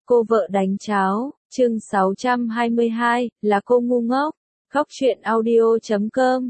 Cô vợ đánh cháo, chương 622, là cô ngu ngốc. Góc truyện audio.com.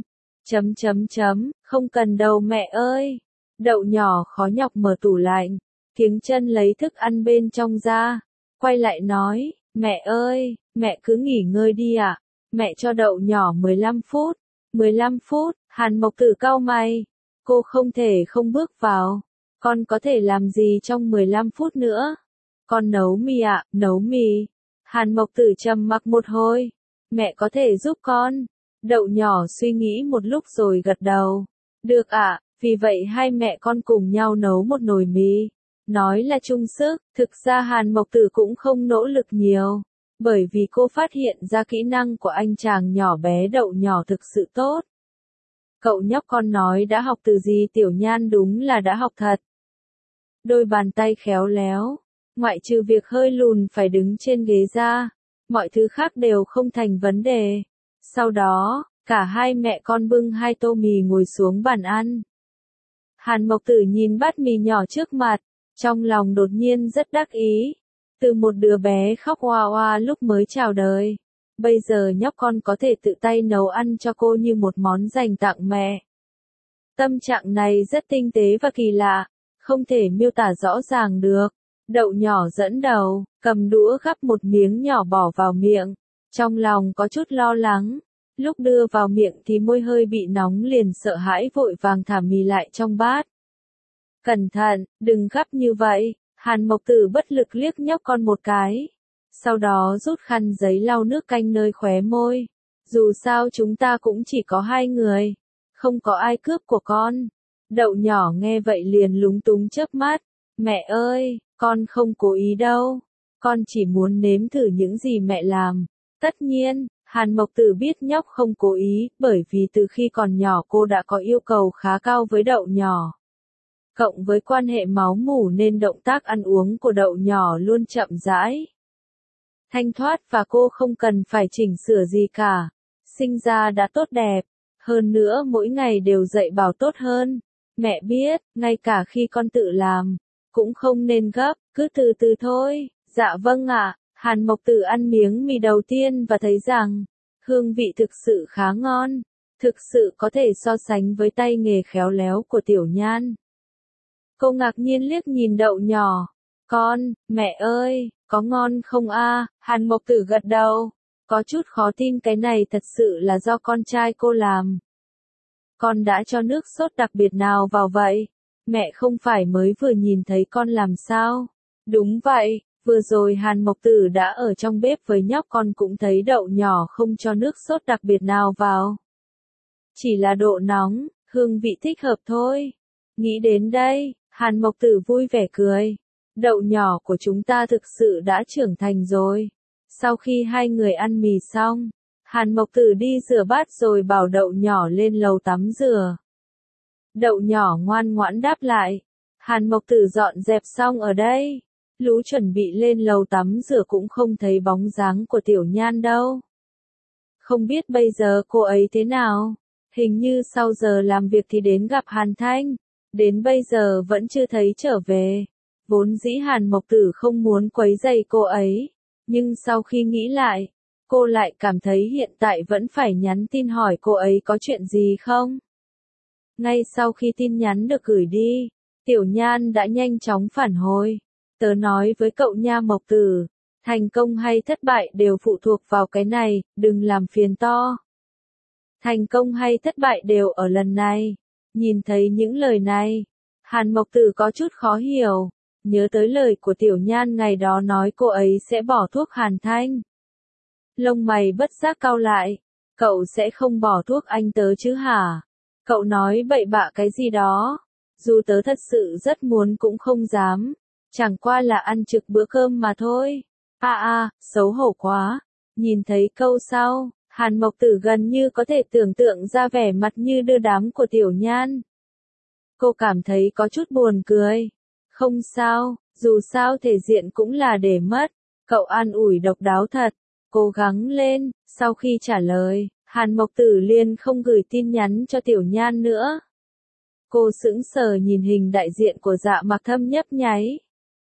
Không cần đâu mẹ ơi. Đậu nhỏ khó nhọc mở tủ lạnh, kiếng chân lấy thức ăn bên trong ra, quay lại nói, mẹ ơi, mẹ cứ nghỉ ngơi đi ạ. Mẹ cho đậu nhỏ 15 phút. 15 phút, Hàn Mộc Tử cau mày. Cô không thể không bước vào. Con có thể làm gì trong 15 phút nữa? Con nấu mì ạ, nấu mì. Hàn Mộc Tử trầm mặc một hồi. Mẹ có thể giúp con. Đậu nhỏ suy nghĩ một lúc rồi gật đầu. Được ạ, vì vậy hai mẹ con cùng nhau nấu một nồi mì. Nói là chung sức, thực ra Hàn Mộc Tử cũng không nỗ lực nhiều. Bởi vì cô phát hiện ra kỹ năng của anh chàng nhỏ bé đậu nhỏ thực sự tốt. Cậu nhóc con nói đã học từ gì Tiểu Nhan đúng là đã học thật. Đôi bàn tay khéo léo, ngoại trừ việc hơi lùn phải đứng trên ghế ra, mọi thứ khác đều không thành vấn đề. Sau đó, cả hai mẹ con bưng hai tô mì ngồi xuống bàn ăn. Hàn Mộc Tử nhìn bát mì nhỏ trước mặt, trong lòng đột nhiên rất đắc ý. Từ một đứa bé khóc oa oa lúc mới chào đời, bây giờ nhóc con có thể tự tay nấu ăn cho cô như một món dành tặng mẹ. Tâm trạng này rất tinh tế và kỳ lạ, không thể miêu tả rõ ràng được. Đậu nhỏ dẫn đầu, cầm đũa gắp một miếng nhỏ bỏ vào miệng, trong lòng có chút lo lắng. Lúc đưa vào miệng thì môi hơi bị nóng liền sợ hãi vội vàng thả mì lại trong bát. Cẩn thận, đừng gắp như vậy. Hàn Mộc Tử bất lực liếc nhóc con một cái. Sau đó rút khăn giấy lau nước canh nơi khóe môi. Dù sao chúng ta cũng chỉ có hai người. Không có ai cướp của con. Đậu nhỏ nghe vậy liền lúng túng chớp mắt. Mẹ ơi, con không cố ý đâu. Con chỉ muốn nếm thử những gì mẹ làm. Tất nhiên, Hàn Mộc Tử biết nhóc không cố ý, bởi vì từ khi còn nhỏ cô đã có yêu cầu khá cao với đậu nhỏ. Cộng với quan hệ máu mủ nên động tác ăn uống của đậu nhỏ luôn chậm rãi, thanh thoát và cô không cần phải chỉnh sửa gì cả. Sinh ra đã tốt đẹp, hơn nữa mỗi ngày đều dạy bảo tốt hơn. Mẹ biết, ngay cả khi con tự làm, cũng không nên gấp, cứ từ từ thôi. Dạ vâng ạ. Hàn Mộc Tử ăn miếng mì đầu tiên và thấy rằng, hương vị thực sự khá ngon, thực sự có thể so sánh với tay nghề khéo léo của Tiểu Nhan. Cô ngạc nhiên liếc nhìn đậu nhỏ. Con, mẹ ơi, có ngon không a? Hàn Mộc Tử gật đầu. Có chút khó tin cái này thật sự là do con trai cô làm. Con đã cho nước sốt đặc biệt nào vào vậy? Mẹ không phải mới vừa nhìn thấy con làm sao? Đúng vậy, vừa rồi Hàn Mộc Tử đã ở trong bếp với nhóc con cũng thấy đậu nhỏ không cho nước sốt đặc biệt nào vào. Chỉ là độ nóng, hương vị thích hợp thôi. Nghĩ đến đây, Hàn Mộc Tử vui vẻ cười. Đậu nhỏ của chúng ta thực sự đã trưởng thành rồi. Sau khi hai người ăn mì xong, Hàn Mộc Tử đi rửa bát rồi bảo đậu nhỏ lên lầu tắm rửa. Đậu nhỏ ngoan ngoãn đáp lại. Hàn Mộc Tử dọn dẹp xong ở đây. Lú chuẩn bị lên lầu tắm rửa cũng không thấy bóng dáng của Tiểu Nhan đâu. Không biết bây giờ cô ấy thế nào? Hình như sau giờ làm việc thì đến gặp Hàn Thanh. Đến bây giờ vẫn chưa thấy trở về. Vốn dĩ Hàn Mộc Tử không muốn quấy rầy cô ấy. Nhưng sau khi nghĩ lại, cô lại cảm thấy hiện tại vẫn phải nhắn tin hỏi cô ấy có chuyện gì không. Ngay sau khi tin nhắn được gửi đi, Tiểu Nhan đã nhanh chóng phản hồi. Tớ nói với cậu nha Mộc Tử, thành công hay thất bại đều phụ thuộc vào cái này, đừng làm phiền to. Thành công hay thất bại đều ở lần này. Nhìn thấy những lời này, Hàn Mộc Tử có chút khó hiểu, nhớ tới lời của Tiểu Nhan ngày đó nói cô ấy sẽ bỏ thuốc Hàn Thanh. Lông mày bất giác cau lại, cậu sẽ không bỏ thuốc anh tớ chứ hả? Cậu nói bậy bạ cái gì đó, dù tớ thật sự rất muốn cũng không dám, chẳng qua là ăn trực bữa cơm mà thôi. Xấu hổ quá. Nhìn thấy câu sau, Hàn Mộc Tử gần như có thể tưởng tượng ra vẻ mặt như đưa đám của Tiểu Nhan. Cô cảm thấy có chút buồn cười. Không sao, dù sao thể diện cũng là để mất. Cậu an ủi độc đáo thật. Cố gắng lên. Sau khi trả lời, Hàn Mộc Tử liền không gửi tin nhắn cho Tiểu Nhan nữa. Cô sững sờ nhìn hình đại diện của Dạ Mặc Thâm nhấp nháy.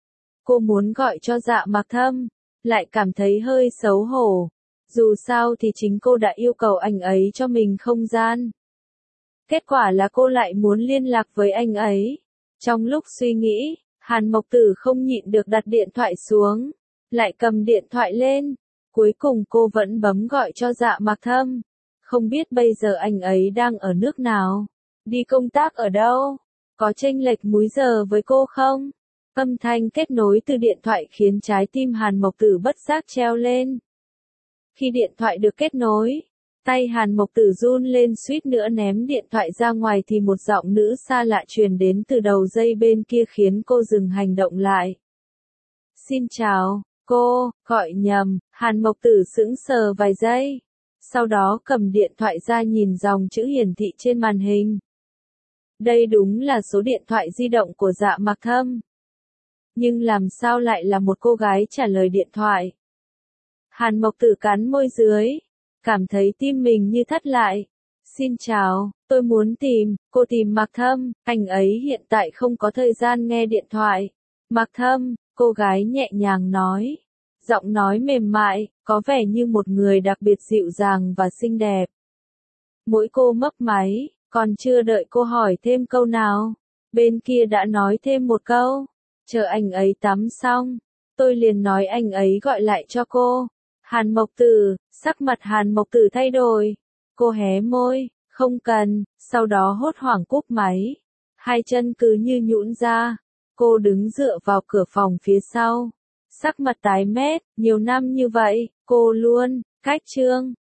cô muốn gọi cho Dạ Mặc Thâm, lại cảm thấy hơi xấu hổ. Dù sao thì chính cô đã yêu cầu anh ấy cho mình không gian. Kết quả là cô lại muốn liên lạc với anh ấy. Trong lúc suy nghĩ, Hàn Mộc Tử không nhịn được đặt điện thoại xuống, lại cầm điện thoại lên. Cuối cùng cô vẫn bấm gọi cho Dạ Mặc Thâm. Không biết bây giờ anh ấy đang ở nước nào, đi công tác ở đâu, có chênh lệch múi giờ với cô không? Âm thanh kết nối từ điện thoại khiến trái tim Hàn Mộc Tử bất giác treo lên. Khi điện thoại được kết nối, tay Hàn Mộc Tử run lên suýt nữa ném điện thoại ra ngoài thì một giọng nữ xa lạ truyền đến từ đầu dây bên kia khiến cô dừng hành động lại. Xin chào, cô, gọi nhầm, Hàn Mộc Tử sững sờ vài giây. Sau đó cầm điện thoại ra nhìn dòng chữ hiển thị trên màn hình. Đây đúng là số điện thoại di động của Dạ Mặc Thâm. Nhưng làm sao lại là một cô gái trả lời điện thoại? Hàn Mộc Tử cắn môi dưới, cảm thấy tim mình như thắt lại. Xin chào, tôi muốn cô tìm Mặc Thâm, anh ấy hiện tại không có thời gian nghe điện thoại. Mặc Thâm, cô gái nhẹ nhàng nói. Giọng nói mềm mại, có vẻ như một người đặc biệt dịu dàng và xinh đẹp. Mỗi cô mấp máy, còn chưa đợi cô hỏi thêm câu nào, bên kia đã nói thêm một câu. Chờ anh ấy tắm xong, tôi liền nói anh ấy gọi lại cho cô. Hàn Mộc Tử, sắc mặt Hàn Mộc Tử thay đổi. Cô hé môi, không cần, sau đó hốt hoảng cúp máy. Hai chân cứ như nhũn ra. Cô đứng dựa vào cửa phòng phía sau. Sắc mặt tái mét, nhiều năm như vậy, cô luôn, cách chương.